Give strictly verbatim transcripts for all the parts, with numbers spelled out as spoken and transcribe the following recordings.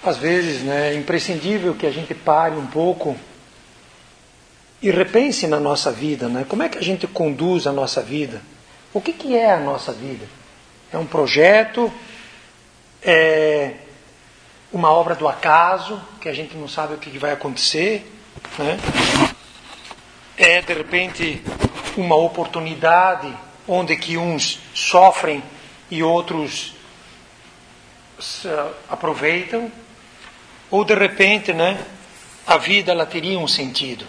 às vezes, né, é imprescindível que a gente pare um pouco e repense na nossa vida, né? Como é que a gente conduz a nossa vida? O que, que é a nossa vida? É um projeto? É uma obra do acaso, que a gente não sabe o que vai acontecer, né? É, de repente, uma oportunidade onde que uns sofrem e outros aproveitam? Ou, de repente, né, a vida ela teria um sentido?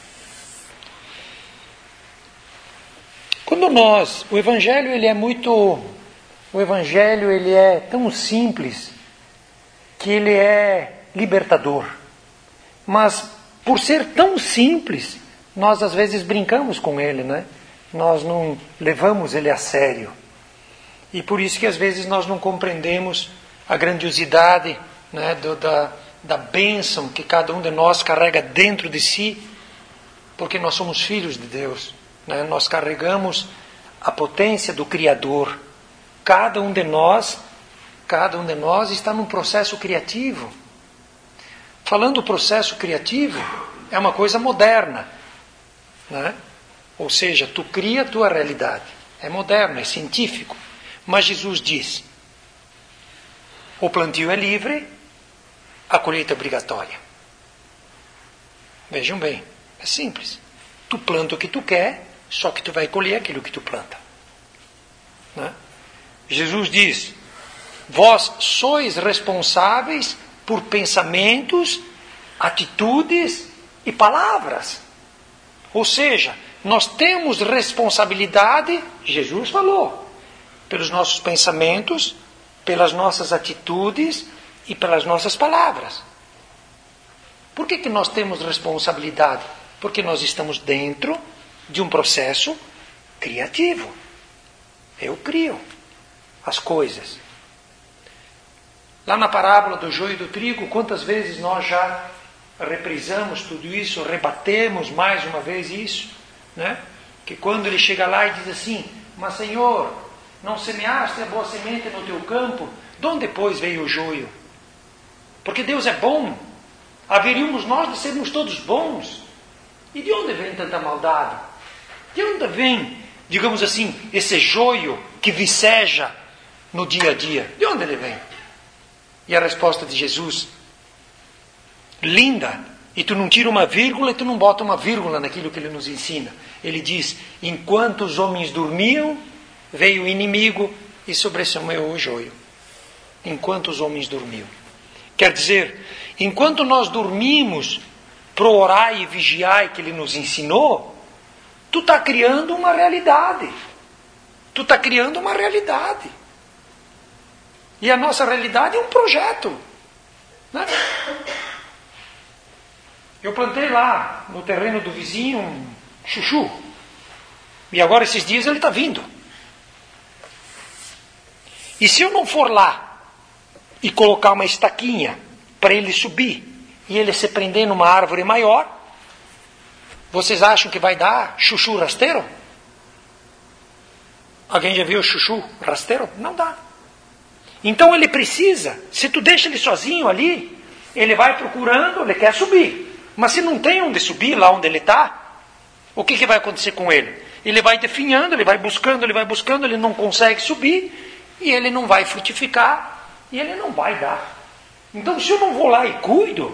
Quando nós... O Evangelho, ele é muito... O Evangelho, ele é tão simples que ele é libertador. Mas, por ser tão simples, nós às vezes brincamos com ele, né? Nós não levamos ele a sério. E por isso que às vezes nós não compreendemos a grandiosidade, né, do, da, da bênção que cada um de nós carrega dentro de si, porque nós somos filhos de Deus, né? Nós carregamos a potência do Criador. Cada um de nós, cada um de nós está num processo criativo. Falando do processo criativo, é uma coisa moderna, né? Ou seja, tu cria a tua realidade. É moderno, é científico. Mas Jesus diz, o plantio é livre, a colheita é obrigatória. Vejam bem, é simples. Tu planta o que tu quer, só que tu vai colher aquilo que tu planta, né? Jesus diz, vós sois responsáveis por pensamentos, atitudes e palavras. Ou seja, nós temos responsabilidade, Jesus falou, pelos nossos pensamentos, pelas nossas atitudes e pelas nossas palavras. Por que que nós temos responsabilidade? Porque nós estamos dentro de um processo criativo. Eu crio as coisas. Lá na parábola do joio e do trigo, quantas vezes nós já reprisamos tudo isso, rebatemos mais uma vez isso, né? Que quando ele chega lá e diz assim, mas Senhor, não semeaste a boa semente no teu campo, de onde depois veio o joio? Porque Deus é bom, haveríamos nós de sermos todos bons. E de onde vem tanta maldade? De onde vem, digamos assim, esse joio que viceja no dia a dia? De onde ele vem? E a resposta de Jesus, linda, e tu não tira uma vírgula e tu não bota uma vírgula naquilo que ele nos ensina. Ele diz, enquanto os homens dormiam, veio o inimigo e sobressemeou o joio. Enquanto os homens dormiam. Quer dizer, enquanto nós dormimos pro orar e vigiar que ele nos ensinou, tu está criando uma realidade. Tu está criando uma realidade. E a nossa realidade é um projeto, né? Eu plantei lá no terreno do vizinho um chuchu. E agora esses dias ele está vindo. E se eu não for lá e colocar uma estaquinha para ele subir e ele se prender numa árvore maior, vocês acham que vai dar chuchu rasteiro? Alguém já viu chuchu rasteiro? Não dá. Então ele precisa, se tu deixa ele sozinho ali, ele vai procurando, ele quer subir. Mas se não tem onde subir, lá onde ele está, o que, que vai acontecer com ele? Ele vai definhando, ele vai buscando, ele vai buscando, ele não consegue subir, e ele não vai frutificar, e ele não vai dar. Então se eu não vou lá e cuido,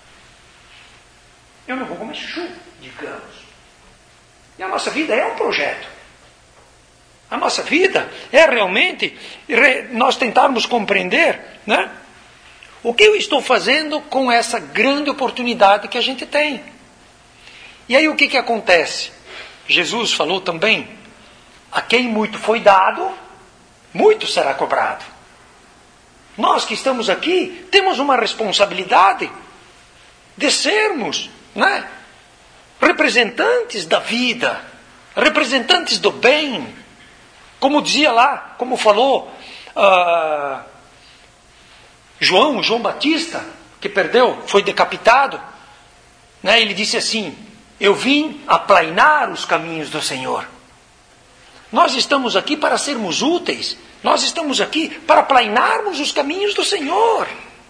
eu não vou comer chuchu, digamos. E a nossa vida é um projeto. A nossa vida é realmente nós tentarmos compreender, né, o que eu estou fazendo com essa grande oportunidade que a gente tem. E aí o que, que acontece? Jesus falou também, a quem muito foi dado, muito será cobrado. Nós que estamos aqui temos uma responsabilidade de sermos, né, representantes da vida, representantes do bem. Como dizia lá, como falou uh, João, João Batista, que perdeu, foi decapitado, né? Ele disse assim, eu vim aplainar os caminhos do Senhor. Nós estamos aqui para sermos úteis, nós estamos aqui para aplainarmos os caminhos do Senhor.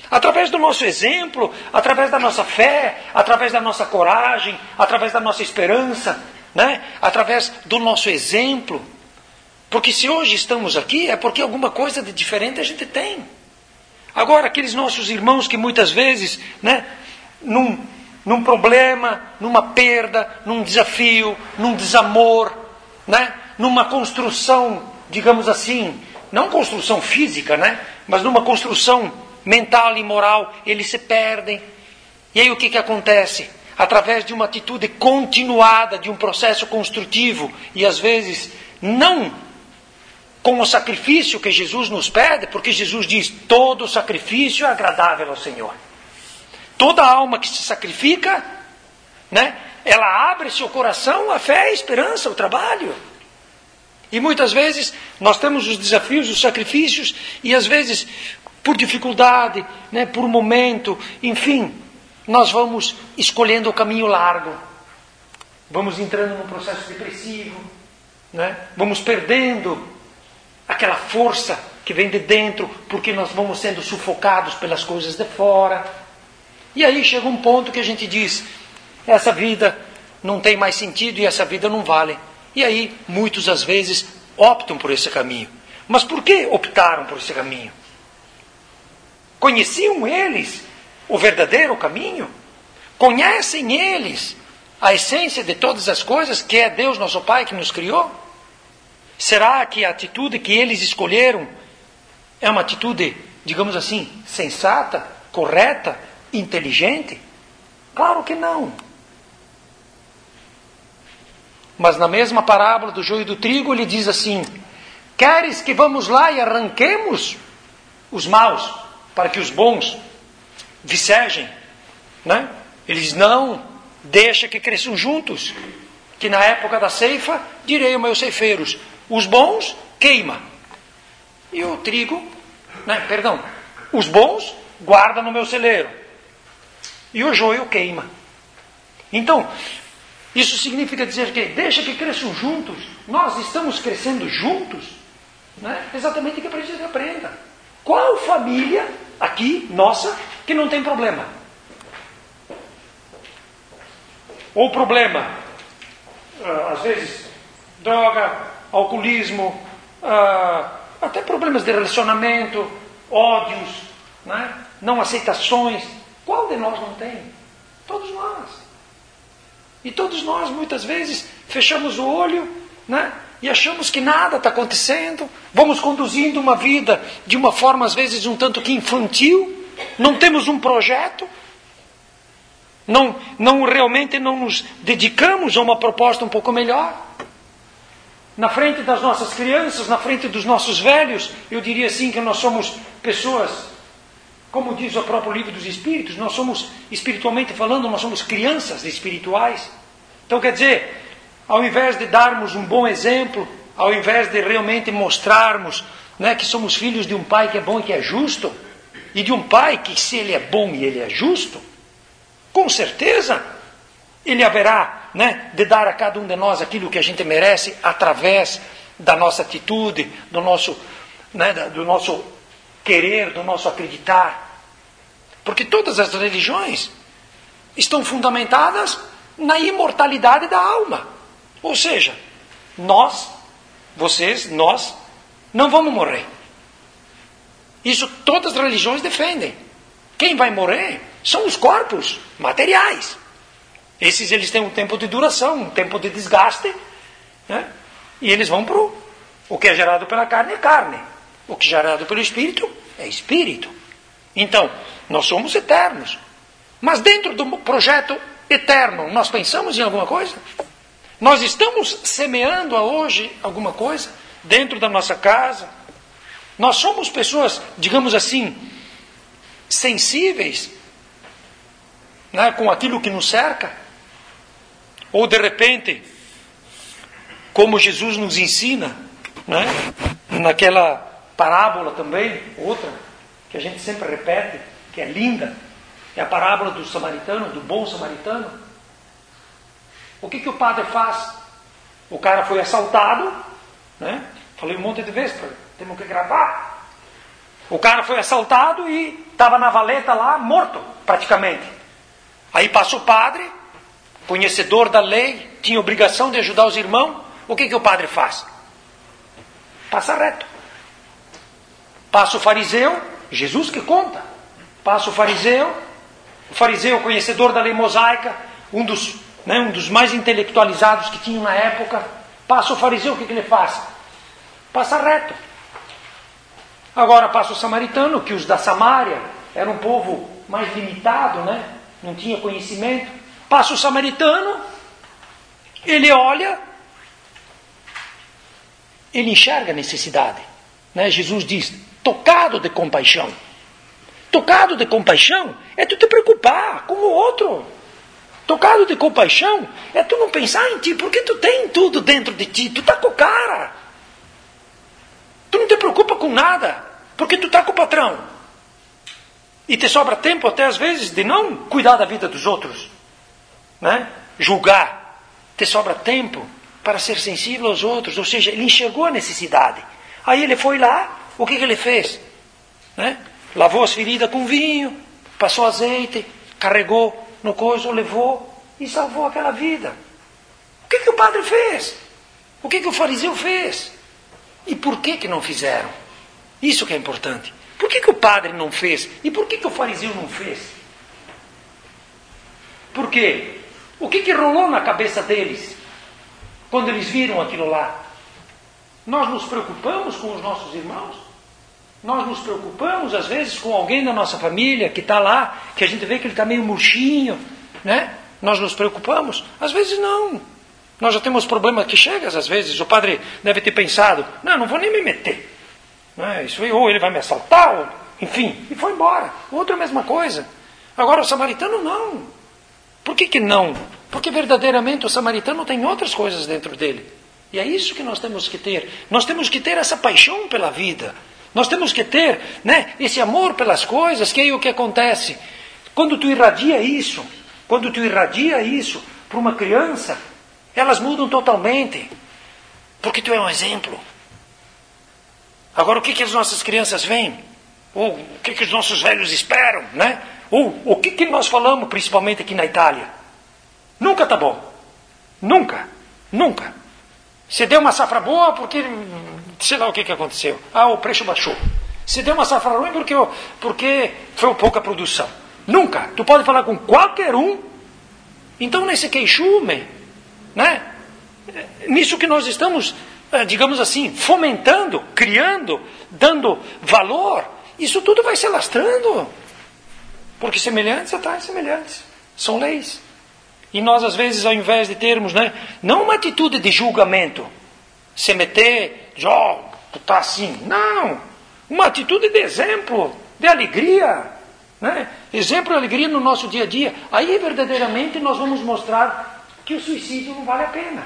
Através do nosso exemplo, através da nossa fé, através da nossa coragem, através da nossa esperança, né? Através do nosso exemplo. Porque se hoje estamos aqui, é porque alguma coisa de diferente a gente tem. Agora, aqueles nossos irmãos que muitas vezes, né, num, num problema, numa perda, num desafio, num desamor, né, numa construção, digamos assim, não construção física, né, mas numa construção mental e moral, eles se perdem. E aí o que, que acontece? Através de uma atitude continuada, de um processo construtivo, e às vezes não com o sacrifício que Jesus nos pede, porque Jesus diz, todo sacrifício é agradável ao Senhor. Toda alma que se sacrifica, né, ela abre seu coração à fé, à esperança, ao trabalho. E muitas vezes nós temos os desafios, os sacrifícios, e às vezes por dificuldade, né, por momento, enfim, nós vamos escolhendo o caminho largo. Vamos entrando num processo depressivo, né, vamos perdendo aquela força que vem de dentro, porque nós vamos sendo sufocados pelas coisas de fora. E aí chega um ponto que a gente diz, essa vida não tem mais sentido e essa vida não vale. E aí, muitos às vezes optam por esse caminho. Mas por que optaram por esse caminho? Conheciam eles o verdadeiro caminho? Conhecem eles a essência de todas as coisas, que é Deus nosso Pai que nos criou? Será que a atitude que eles escolheram é uma atitude, digamos assim, sensata, correta, inteligente? Claro que não. Mas na mesma parábola do joio e do trigo, ele diz assim, queres que vamos lá e arranquemos os maus, para que os bons vicejem? Né? Ele diz, não, deixa que cresçam juntos, que na época da ceifa, direi aos meus ceifeiros, os bons queima, e o trigo, né, perdão, os bons guarda no meu celeiro, e o joio queima. Então, isso significa dizer que deixa que cresçam juntos, nós estamos crescendo juntos, né? Exatamente o que a gente aprenda. Qual família aqui, nossa, que não tem problema? Ou problema, às vezes, droga, alcoolismo, ah, até problemas de relacionamento, ódios, né? Não aceitações. Qual de nós não tem? Todos nós. E todos nós, muitas vezes, fechamos o olho, né? E achamos que nada está acontecendo. Vamos conduzindo uma vida de uma forma, às vezes, um tanto que infantil. Não temos um projeto. Não, não realmente não nos dedicamos a uma proposta um pouco melhor. Na frente das nossas crianças, na frente dos nossos velhos, eu diria assim que nós somos pessoas, como diz o próprio livro dos Espíritos, nós somos, espiritualmente falando, nós somos crianças espirituais. Então quer dizer, ao invés de darmos um bom exemplo, ao invés de realmente mostrarmos, né, que somos filhos de um Pai que é bom e que é justo, e de um Pai que, se Ele é bom e Ele é justo, com certeza Ele haverá, né, de dar a cada um de nós aquilo que a gente merece através da nossa atitude, do nosso, né, do nosso querer, do nosso acreditar. Porque todas as religiões estão fundamentadas na imortalidade da alma. Ou seja, nós, vocês, nós, não vamos morrer. Isso todas as religiões defendem. Quem vai morrer são os corpos materiais. Esses eles têm um tempo de duração, um tempo de desgaste, né? E eles vão para o que é gerado pela carne é carne, o que é gerado pelo espírito é espírito. Então, nós somos eternos. Mas dentro do projeto eterno, nós pensamos em alguma coisa? Nós estamos semeando a hoje alguma coisa dentro da nossa casa? Nós somos pessoas, digamos assim, sensíveis, né, com aquilo que nos cerca? Ou de repente, como Jesus nos ensina, né, naquela parábola também, outra, que a gente sempre repete, que é linda, é a parábola do samaritano, do bom samaritano. O que, que o padre faz? O cara foi assaltado, né? Falei um monte de vezes, temos que gravar. O cara foi assaltado e estava na valeta lá, morto, praticamente. Aí passa o padre, conhecedor da lei, tinha obrigação de ajudar os irmãos. O que, que o padre faz? Passa reto. Passa o fariseu, Jesus que conta. Passa o fariseu, o fariseu conhecedor da lei mosaica, um dos, né, um dos mais intelectualizados que tinham na época. Passa o fariseu, o que, que ele faz? Passa reto. Agora passa o samaritano, que os da Samária era um povo mais limitado, né? Não tinha conhecimento. Passa o samaritano, ele olha, ele enxerga a necessidade, né? Jesus diz, tocado de compaixão. Tocado de compaixão é tu te preocupar com o outro. Tocado de compaixão é tu não pensar em ti, porque tu tem tudo dentro de ti, tu está com o cara. Tu não te preocupa com nada, porque tu está com o patrão. E te sobra tempo até às vezes de não cuidar da vida dos outros, né? Julgar. Te sobra tempo para ser sensível aos outros. Ou seja, ele enxergou a necessidade. Aí ele foi lá, o que, que ele fez? Né? Lavou as feridas com vinho, passou azeite, carregou no coiso, levou e salvou aquela vida. O que, que o padre fez? O que, que o fariseu fez? E por que, que não fizeram? Isso que é importante. Por que, que o padre não fez? E por que, que o fariseu não fez? Por quê? O que, que rolou na cabeça deles quando eles viram aquilo lá? Nós nos preocupamos com os nossos irmãos? Nós nos preocupamos, às vezes, com alguém da nossa família que está lá, que a gente vê que ele está meio murchinho, né? Nós nos preocupamos? Às vezes não. Nós já temos problemas que chegam, às vezes. O padre deve ter pensado, não, não vou nem me meter. Né? Isso aí, ou ele vai me assaltar, ou, enfim, e foi embora. O outro é a mesma coisa. Agora o samaritano não. Por que que não? Porque verdadeiramente o samaritano tem outras coisas dentro dele. E é isso que nós temos que ter. Nós temos que ter essa paixão pela vida. Nós temos que ter, né, esse amor pelas coisas, que é o que acontece. Quando tu irradia isso, quando tu irradia isso para uma criança, elas mudam totalmente. Porque tu é um exemplo. Agora, o que, que as nossas crianças veem? Ou o que, que os nossos velhos esperam, né? Ou o que, que nós falamos, principalmente aqui na Itália? Nunca está bom. Nunca. Nunca. Você deu uma safra boa porque, sei lá o que, que aconteceu. Ah, o preço baixou. Você deu uma safra ruim porque, porque foi pouca produção. Nunca. Tu pode falar com qualquer um. Então, nesse queixume, né? Nisso que nós estamos, digamos assim, fomentando, criando, dando valor, isso tudo vai se alastrando. Porque semelhantes atraem semelhantes. São leis. E nós, às vezes, ao invés de termos, né, não uma atitude de julgamento, se meter, ó, tu tá assim. Não. Uma atitude de exemplo, de alegria. Né? Exemplo de alegria no nosso dia a dia. Aí, verdadeiramente, nós vamos mostrar que o suicídio não vale a pena.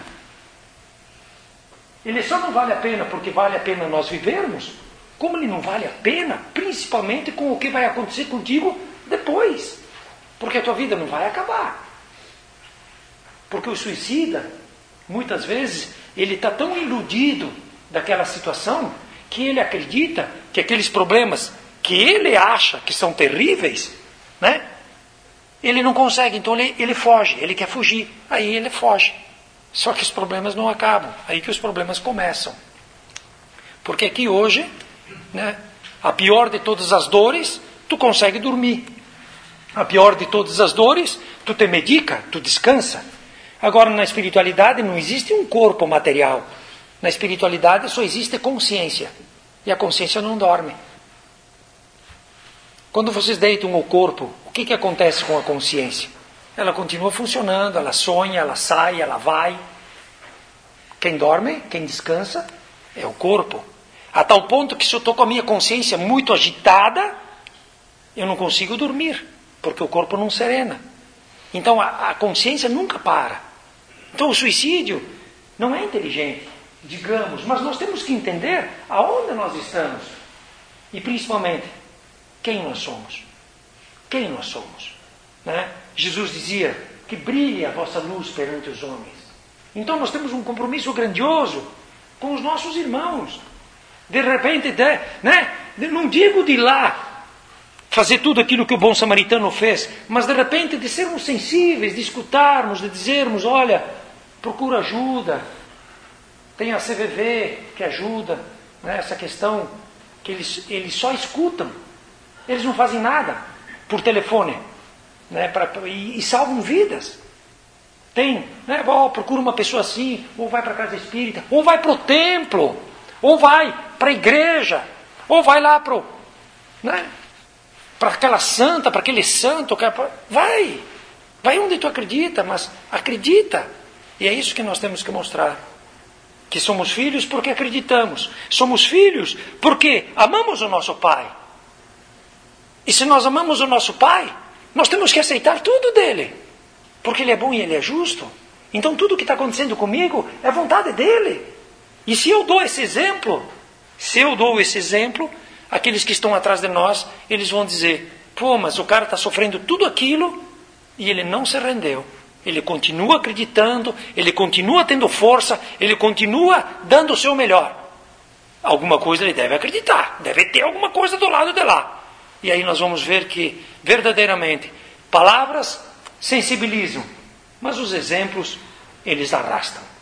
Ele só não vale a pena porque vale a pena nós vivermos, como ele não vale a pena, principalmente com o que vai acontecer contigo depois. Porque a tua vida não vai acabar. Porque o suicida, muitas vezes, ele está tão iludido daquela situação que ele acredita que aqueles problemas que ele acha que são terríveis, né? Ele não consegue, então ele, ele foge, ele quer fugir. Aí ele foge. Só que os problemas não acabam. Aí que os problemas começam. Porque aqui hoje, né, a pior de todas as dores, tu consegue dormir. A pior de todas as dores, tu te medica, tu descansa. Agora, na espiritualidade não existe um corpo material. Na espiritualidade só existe consciência. E a consciência não dorme. Quando vocês deitam o corpo, o que, que acontece com a consciência? Ela continua funcionando, ela sonha, ela sai, ela vai. Quem dorme, quem descansa, é o corpo. A tal ponto que se eu estou com a minha consciência muito agitada, eu não consigo dormir, porque o corpo não serena. Então a, a consciência nunca para. Então o suicídio não é inteligente, digamos, mas nós temos que entender aonde nós estamos. E principalmente, quem nós somos. Quem nós somos. Né? Jesus dizia que brilhe a vossa luz perante os homens. Então nós temos um compromisso grandioso com os nossos irmãos. De repente, né? Não digo de ir lá fazer tudo aquilo que o bom samaritano fez, mas de repente de sermos sensíveis, de escutarmos, de dizermos, olha, procura ajuda, tem a C V V que ajuda, né, essa questão que eles, eles só escutam, eles não fazem nada por telefone, né, pra, e, e salvam vidas. Tem, né, oh, procura uma pessoa assim, ou vai para a casa espírita, ou vai para o templo, ou vai para a igreja, ou vai lá para o, né, para aquela santa, para aquele santo, vai, vai onde tu acredita, mas acredita. E é isso que nós temos que mostrar, que somos filhos porque acreditamos, somos filhos porque amamos o nosso Pai. E se nós amamos o nosso Pai, nós temos que aceitar tudo dele. Porque Ele é bom e Ele é justo. Então tudo que está acontecendo comigo é vontade dEle. E se eu dou esse exemplo, se eu dou esse exemplo, aqueles que estão atrás de nós, eles vão dizer, pô, mas o cara está sofrendo tudo aquilo e ele não se rendeu. Ele continua acreditando, ele continua tendo força, ele continua dando o seu melhor. Alguma coisa ele deve acreditar, deve ter alguma coisa do lado de lá. E aí nós vamos ver que, verdadeiramente, palavras sensibilizam, mas os exemplos, eles arrastam.